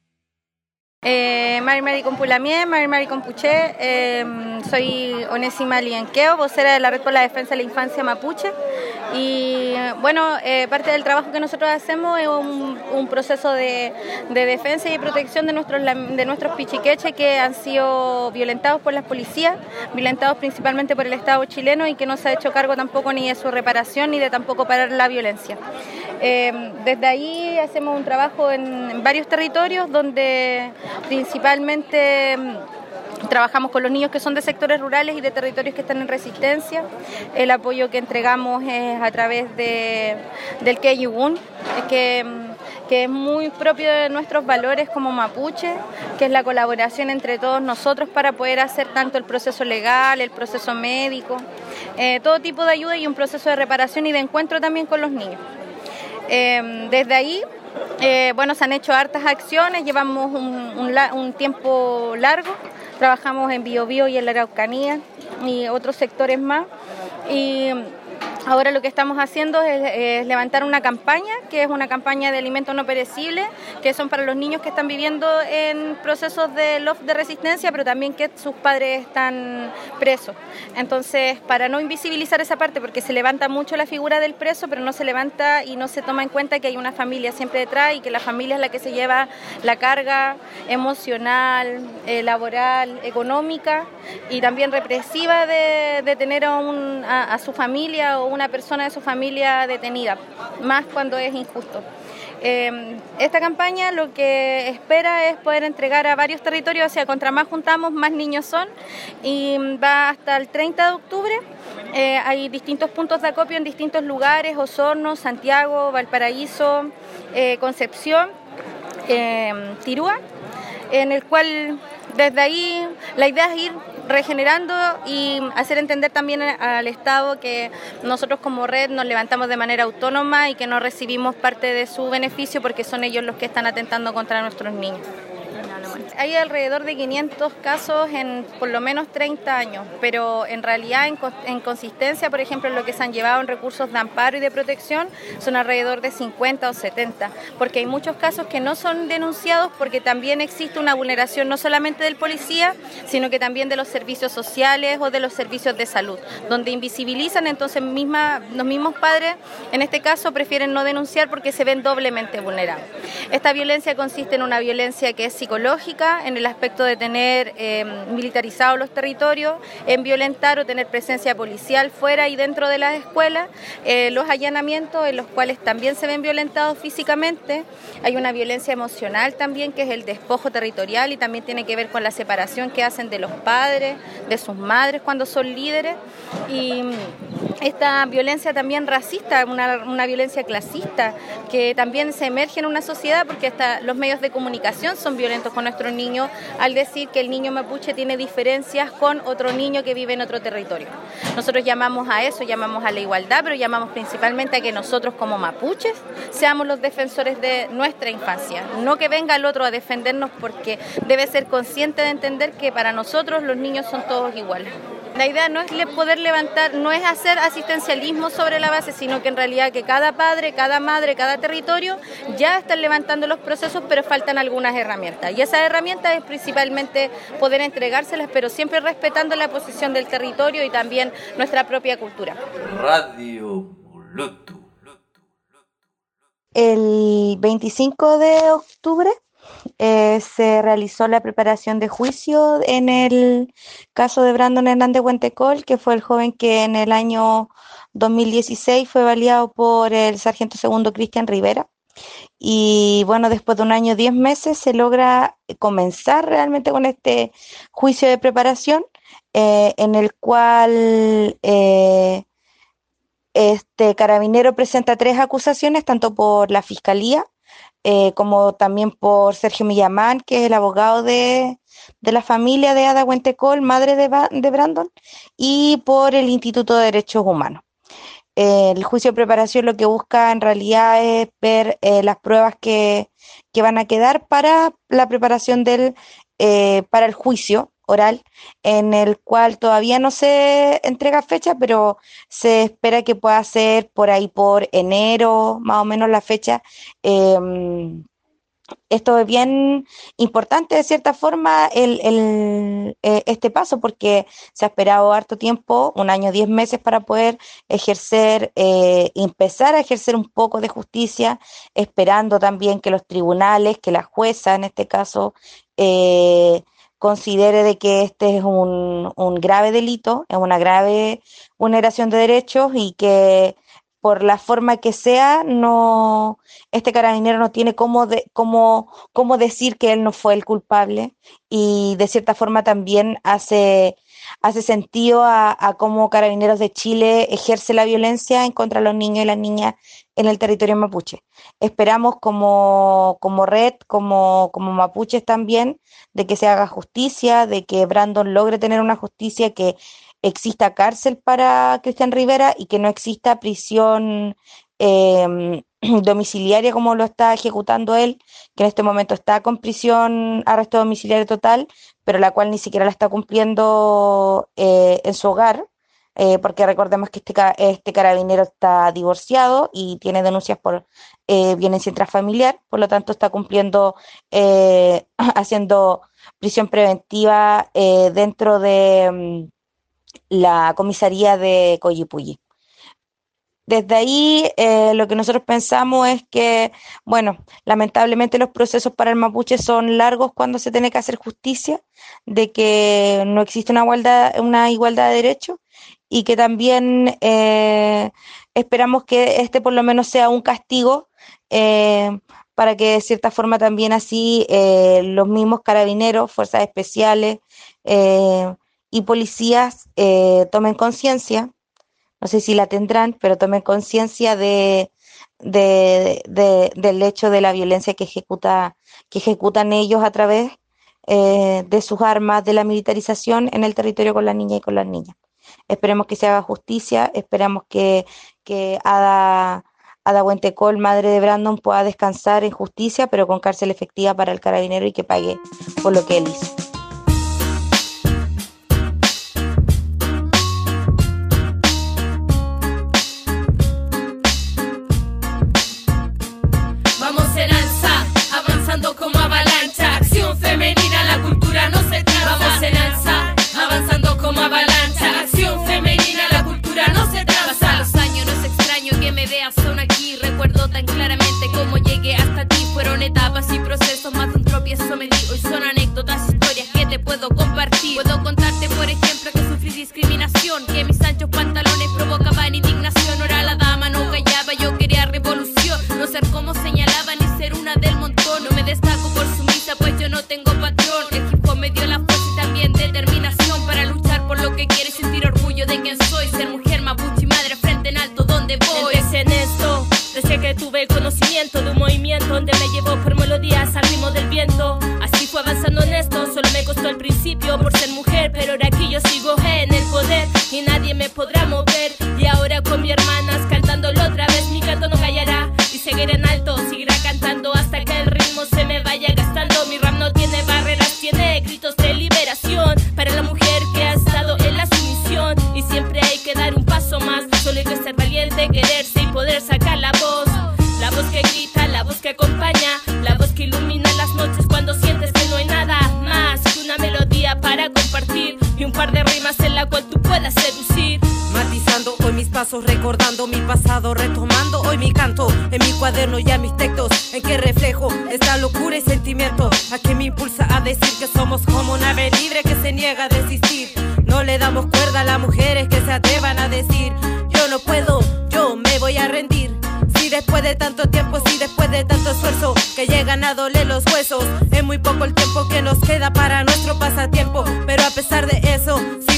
Mari Compulamien, Mari Compuché, soy Onésima Lienqueo, vocera de la Red por la Defensa de la Infancia Mapuche. Y bueno, parte del trabajo que nosotros hacemos es un proceso de defensa y protección de nuestros pichiqueches que han sido violentados por las policías, violentados principalmente por el Estado chileno y que no se ha hecho cargo tampoco ni de su reparación ni de tampoco parar la violencia. Desde ahí hacemos un trabajo en varios territorios donde principalmente trabajamos con los niños que son de sectores rurales y de territorios que están en resistencia. El apoyo que entregamos es a través del Keyugun, que es muy propio de nuestros valores como mapuche, que es la colaboración entre todos nosotros para poder hacer tanto el proceso legal, el proceso médico, todo tipo de ayuda y un proceso de reparación y de encuentro también con los niños. Desde ahí, bueno, se han hecho hartas acciones, llevamos un tiempo largo, trabajamos en Biobío y en la Araucanía y otros sectores más. Y ahora lo que estamos haciendo es levantar una campaña, que es una campaña de alimentos no perecibles, que son para los niños que están viviendo en procesos de resistencia, pero también que sus padres están presos. Entonces, para no invisibilizar esa parte, porque se levanta mucho la figura del preso, pero no se levanta y no se toma en cuenta que hay una familia siempre detrás y que la familia es la que se lleva la carga emocional, laboral, económica y también represiva de tener a su familia o una persona de su familia detenida, más cuando es injusto. Esta campaña lo que espera es poder entregar a varios territorios, o sea, contra más juntamos, más niños son, y va hasta el 30 de octubre. Hay distintos puntos de acopio en distintos lugares: Osorno, Santiago, Valparaíso, Concepción, Tirúa, en el cual desde ahí la idea es ir regenerando y hacer entender también al Estado que nosotros como red nos levantamos de manera autónoma y que no recibimos parte de su beneficio porque son ellos los que están atentando contra nuestros niños. Hay alrededor de 500 casos en por lo menos 30 años, pero en realidad en consistencia, por ejemplo, lo que se han llevado en recursos de amparo y de protección son alrededor de 50 o 70, porque hay muchos casos que no son denunciados porque también existe una vulneración no solamente del policía, sino que también de los servicios sociales o de los servicios de salud, donde invisibilizan. Entonces los mismos padres, en este caso, prefieren no denunciar porque se ven doblemente vulnerados. Esta violencia consiste en una violencia que es psicológica, en el aspecto de tener militarizados los territorios, en violentar o tener presencia policial fuera y dentro de las escuelas, los allanamientos en los cuales también se ven violentados físicamente. Hay una violencia emocional también, que es el despojo territorial, y también tiene que ver con la separación que hacen de los padres, de sus madres cuando son líderes. Y esta violencia también racista, una violencia clasista, que también se emerge en una sociedad porque hasta los medios de comunicación son violentos con nuestros niños al decir que el niño mapuche tiene diferencias con otro niño que vive en otro territorio. Nosotros llamamos a eso, llamamos a la igualdad, pero llamamos principalmente a que nosotros como mapuches seamos los defensores de nuestra infancia, no que venga el otro a defendernos, porque debe ser consciente de entender que para nosotros los niños son todos iguales. La idea no es poder levantar, no es hacer asistencialismo sobre la base, sino que en realidad que cada padre, cada madre, cada territorio ya están levantando los procesos, pero faltan algunas herramientas. Y esas herramientas es principalmente poder entregárselas, pero siempre respetando la posición del territorio y también nuestra propia cultura. Radio Mulutu. El 25 de octubre se realizó la preparación de juicio en el caso de Brandon Hernández Huentecol, que fue el joven que en el año 2016 fue baleado por el sargento segundo Cristian Rivera. Y bueno, después de un año y 10 meses se logra comenzar realmente con este juicio de preparación, en el cual este carabinero presenta 3 acusaciones, tanto por la Fiscalía como también por Sergio Millamán, que es el abogado de la familia de Ada Huentecol, madre de Brandon, y por el Instituto de Derechos Humanos. El juicio de preparación lo que busca en realidad es ver las pruebas que van a quedar para la preparación para el juicio oral, en el cual todavía no se entrega fecha, pero se espera que pueda ser por ahí por enero, más o menos la fecha. Esto es bien importante de cierta forma este paso, porque se ha esperado harto tiempo, 1 año 10 meses, para poder empezar a ejercer un poco de justicia, esperando también que los tribunales, que la jueza en este caso considere de que este es un grave delito, es una grave vulneración de derechos, y que por la forma que sea, este carabinero no tiene cómo decir que él no fue el culpable, y de cierta forma también hace sentido a cómo Carabineros de Chile ejerce la violencia en contra de los niños y las niñas en el territorio mapuche. Esperamos como red, como mapuches también, de que se haga justicia, de que Brandon logre tener una justicia, que exista cárcel para Cristian Rivera y que no exista prisión domiciliaria como lo está ejecutando él, que en este momento está con arresto domiciliario total, pero la cual ni siquiera la está cumpliendo en su hogar, porque recordemos que este carabinero está divorciado y tiene denuncias por violencia intrafamiliar, por lo tanto está cumpliendo, haciendo prisión preventiva dentro de la comisaría de Coyipulli. Desde ahí lo que nosotros pensamos es que, bueno, lamentablemente los procesos para el mapuche son largos cuando se tiene que hacer justicia, de que no existe una igualdad de derechos, y que también esperamos que este por lo menos sea un castigo para que de cierta forma también así los mismos carabineros, fuerzas especiales y policías tomen conciencia. No sé si la tendrán, pero tomen conciencia del hecho de la violencia que ejecutan ellos a través de sus armas, de la militarización en el territorio con las niñas y con las niñas. Esperemos que se haga justicia, esperamos que Ada Huentecol, madre de Brandon, pueda descansar en justicia, pero con cárcel efectiva para el carabinero, y que pague por lo que él hizo. Como avalancha, acción femenina, la cultura no se tranza. Vamos en alza, avanzando como avalancha, acción femenina, la cultura no se tranza. Pasan los años, no es extraño que me veas aún aquí. Recuerdo tan claramente cómo llegué hasta ti. Fueron etapas y procesos, más de un tropiezo me di. Hoy son anécdotas, historias que te puedo compartir. Puedo contarte, por ejemplo, que sufrí discriminación, que mis anchos pantalones provocaban indignación. Ahora la dama no callaba, yo quería revolución, no ser como señalaba ni ser una del montón. No me destaco por sumisa, pues yo no tengo patrón. El hip hop me dio la fuerza y también determinación para luchar por lo que quiero y sentir orgullo de quien soy. Ser mujer mapuche y madre frente en alto donde voy. Empecé en esto desde que tuve conocimiento de un movimiento donde me llevó por melodías al ritmo del viento. Así fue avanzando en esto, solo me costó al principio por ser mujer, pero ahora aquí yo sigo en el poder y nadie me podrá mover. Y ahora con mi hermanas cantándolo otra vez, mi canto no callará y seguiré en alto, seguirá cantando hasta que el ritmo se me vaya gastando. Mi rap no tiene barreras, tiene gritos de liberación para la mujer que ha estado en la sumisión. Y siempre hay que dar un paso más, solo hay que ser valiente, quererse y poder sacar la voz. La voz que grita, la voz que acompaña, la voz que ilumina las noches cuando sientes que no hay nada más que una melodía para compartir y un par de rimas en la cual tú puedas seducir. Matizando hoy mis pasos, recordando mi pasado, retomando hoy mi canto en mi cuaderno y a mis textos, en que reflejo esta locura y sentimiento, a que me impulsa a decir que somos como una ave libre que se niega a desistir. No le damos cuerda a las mujeres que se atrevan a decir yo no puedo, yo me voy a rendir. Si después de tanto tiempo, si después de tanto esfuerzo, que llegan a doler los huesos, es muy poco el tiempo que nos queda para nuestro pasatiempo. Pero a pesar de eso, sigo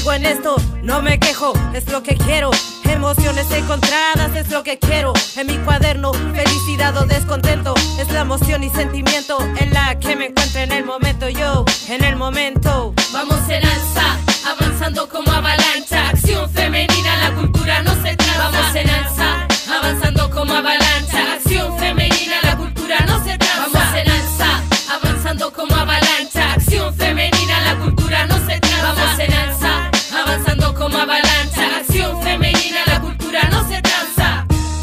sigo en esto, no me quejo, es lo que quiero. Emociones encontradas es lo que quiero. En mi cuaderno, felicidad o descontento es la emoción y sentimiento en la que me encuentro en el momento. Yo, en el momento. Vamos en alza, avanzando como avalancha. Acción femenina, la cultura no se tranza. Vamos en alza, avanzando como avalancha. Acción femenina, la cultura no se tranza. Vamos en alza, avanzando como avalancha. Acción femenina, la cultura no se tranza. Vamos en alza, avanzando como avalancha. Acción femenina, la cultura no se tranza.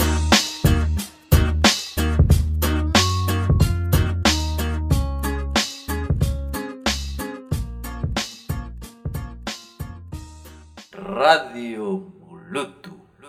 Radio Mulutu.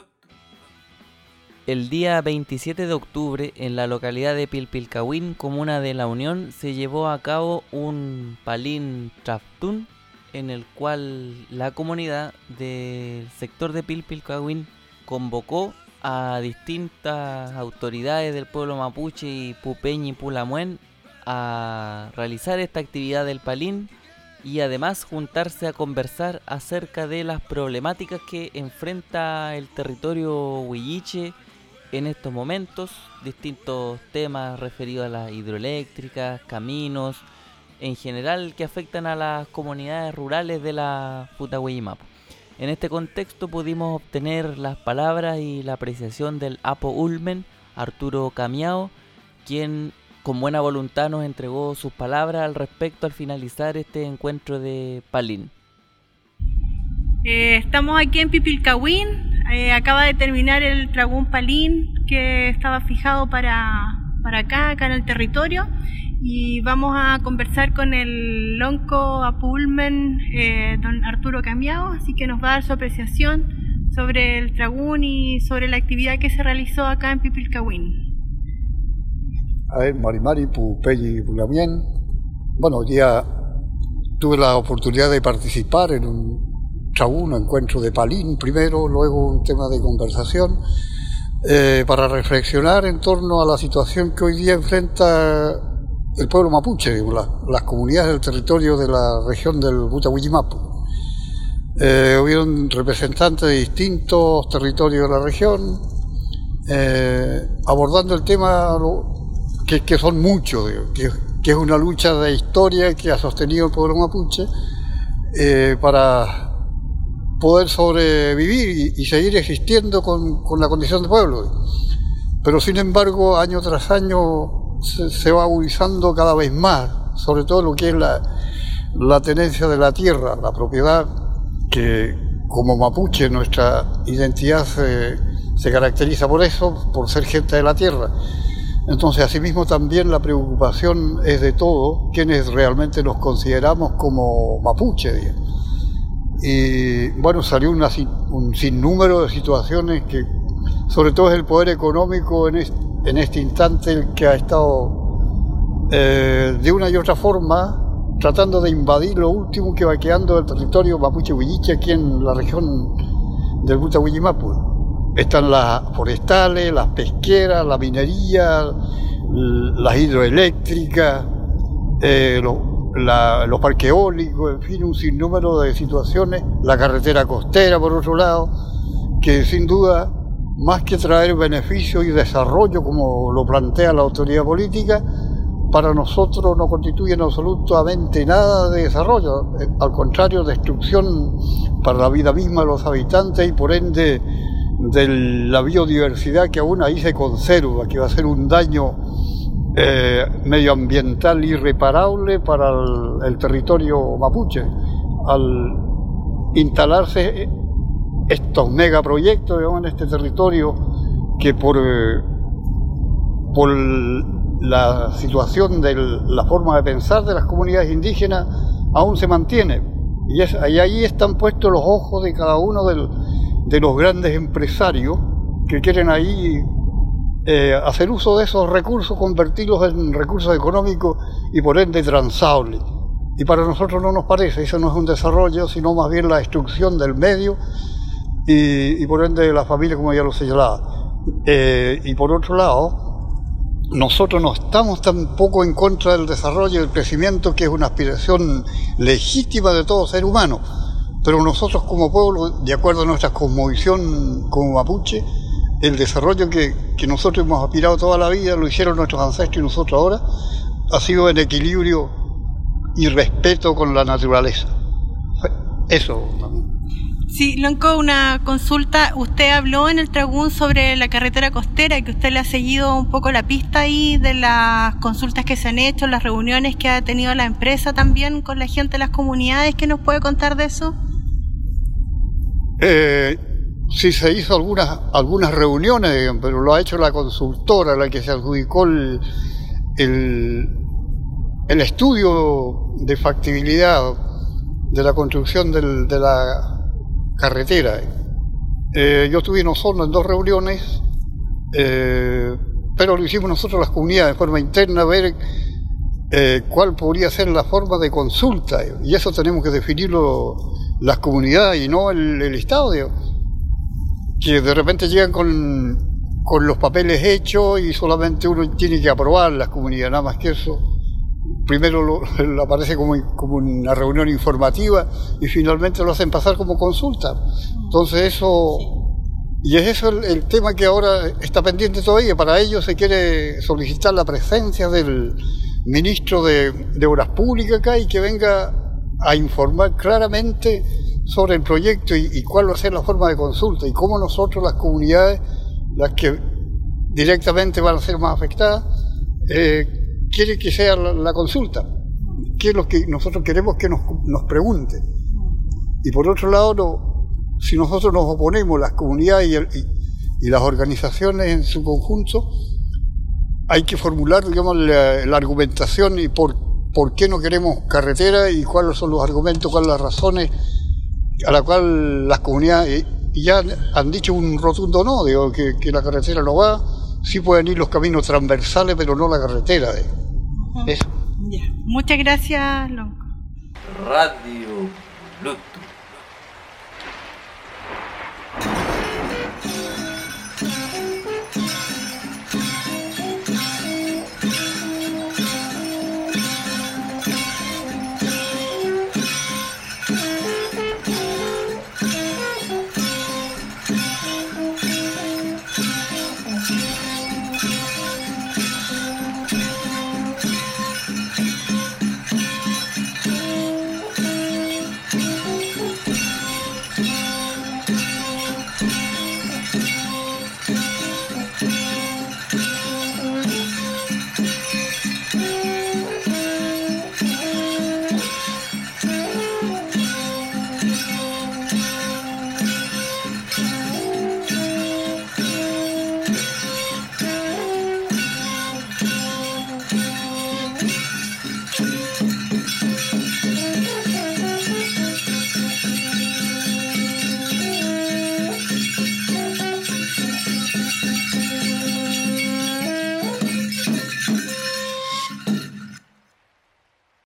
El día 27 de octubre, en la localidad de Pilpilcahuín, comuna de La Unión, se llevó a cabo un Palín Traftún, en el cual la comunidad del sector de Pilpilcahuín convocó a distintas autoridades del pueblo mapuche y Pupeñi y Pulamuen a realizar esta actividad del Palín y además juntarse a conversar acerca de las problemáticas que enfrenta el territorio huilliche en estos momentos, distintos temas referidos a las hidroeléctricas, caminos, en general que afectan a las comunidades rurales de la Futahuillimapu. En este contexto pudimos obtener las palabras y la apreciación del Apo Ulmen, Arturo Camiao, quien con buena voluntad nos entregó sus palabras al respecto al finalizar este encuentro de Palín. Estamos aquí en Pilpilcahuín, acaba de terminar el Tragún Palín que estaba fijado para acá en el territorio, y vamos a conversar con el lonco Apulmen, don Arturo Camiao, así que nos va a dar su apreciación sobre el Tragún y sobre la actividad que se realizó acá en Pilpilcahuín. A ver, Marimari, Pupeñi y Pulamien. Bueno, hoy día tuve la oportunidad de participar en un encuentro de Palín primero, luego un tema de conversación para reflexionar en torno a la situación que hoy día enfrenta el pueblo mapuche, las comunidades del territorio de la región del Futahuillimapu. Hubieron representantes de distintos territorios de la región abordando el tema que son muchos, que es una lucha de historia que ha sostenido el pueblo mapuche para poder sobrevivir y seguir existiendo con la condición de pueblo. Pero sin embargo, año tras año se va agudizando cada vez más, sobre todo lo que es la tenencia de la tierra, la propiedad, que como mapuche nuestra identidad se caracteriza por eso, por ser gente de la tierra. Entonces, asimismo, también la preocupación es de todos quienes realmente nos consideramos como mapuche, digamos. Y bueno, salió un sinnúmero de situaciones que, sobre todo, es el poder económico en este instante el que ha estado de una y otra forma tratando de invadir lo último que va quedando del territorio mapuche huilliche aquí en la región del Futahuillimapu. Están las forestales, las pesqueras, la minería, las hidroeléctricas, los parques eólicos, en fin, un sinnúmero de situaciones, la carretera costera por otro lado, que sin duda, más que traer beneficio y desarrollo como lo plantea la autoridad política, para nosotros no constituyen absolutamente nada de desarrollo, al contrario, destrucción para la vida misma de los habitantes y por ende de la biodiversidad que aún ahí se conserva, que va a ser un daño medioambiental irreparable para el territorio mapuche al instalarse estos megaproyectos, digamos, en este territorio que por la situación de la forma de pensar de las comunidades indígenas aún se mantiene, y ahí están puestos los ojos de cada uno de los grandes empresarios que quieren ahí hacer uso de esos recursos, convertirlos en recursos económicos y por ende transables. Y para nosotros no nos parece, eso no es un desarrollo, sino más bien la destrucción del medio y por ende de la familia, como ya lo señalaba. Y por otro lado, nosotros no estamos tampoco en contra del desarrollo y del crecimiento, que es una aspiración legítima de todo ser humano, pero nosotros como pueblo, de acuerdo a nuestra cosmovisión como mapuche, el desarrollo que nosotros hemos aspirado toda la vida, lo hicieron nuestros ancestros y nosotros ahora, ha sido en equilibrio y respeto con la naturaleza. Eso también. Sí, Lonco, una consulta. Usted habló en el Tragún sobre la carretera costera y que usted le ha seguido un poco la pista ahí de las consultas que se han hecho, las reuniones que ha tenido la empresa también con la gente de las comunidades. ¿Qué nos puede contar de eso? Sí, se hizo algunas reuniones, pero lo ha hecho la consultora, la que se adjudicó el estudio de factibilidad de la construcción de la carretera. Yo estuve en Osorno en 2 reuniones, pero lo hicimos nosotros las comunidades de forma interna, ver cuál podría ser la forma de consulta, y eso tenemos que definirlo las comunidades y no el Estado, que de repente llegan con los papeles hechos y solamente uno tiene que aprobar las comunidades, nada más que eso. Primero lo aparece como una reunión informativa y finalmente lo hacen pasar como consulta. Entonces y es eso el tema que ahora está pendiente todavía. Para ello se quiere solicitar la presencia del ministro de Obras Públicas acá y que venga a informar claramente sobre el proyecto y cuál va a ser la forma de consulta y cómo nosotros, las comunidades, las que directamente van a ser más afectadas, quiere que sea la consulta, que es lo que nosotros queremos que nos pregunten. Y por otro lado, si nosotros nos oponemos, las comunidades y las organizaciones en su conjunto, hay que formular, digamos, la argumentación y por qué no queremos carretera y cuáles son los argumentos, cuáles las razones a la cual las comunidades ya han dicho un rotundo no, digo, que la carretera no va. Sí pueden ir los caminos transversales, pero no la carretera. Eso. Muchas gracias, Lonco. Radio Bluetooth.